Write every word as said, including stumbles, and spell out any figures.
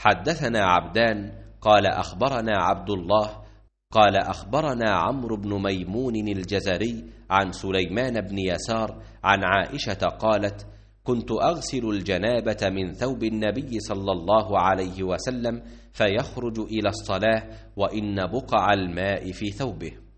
حدثنا عبدان قال أخبرنا عبد الله قال أخبرنا عمرو بن ميمون الجزري عن سليمان بن يسار عن عائشة قالت: كنت أغسل الجنابة من ثوب النبي صلى الله عليه وسلم فيخرج إلى الصلاة وإن بقع الماء في ثوبه.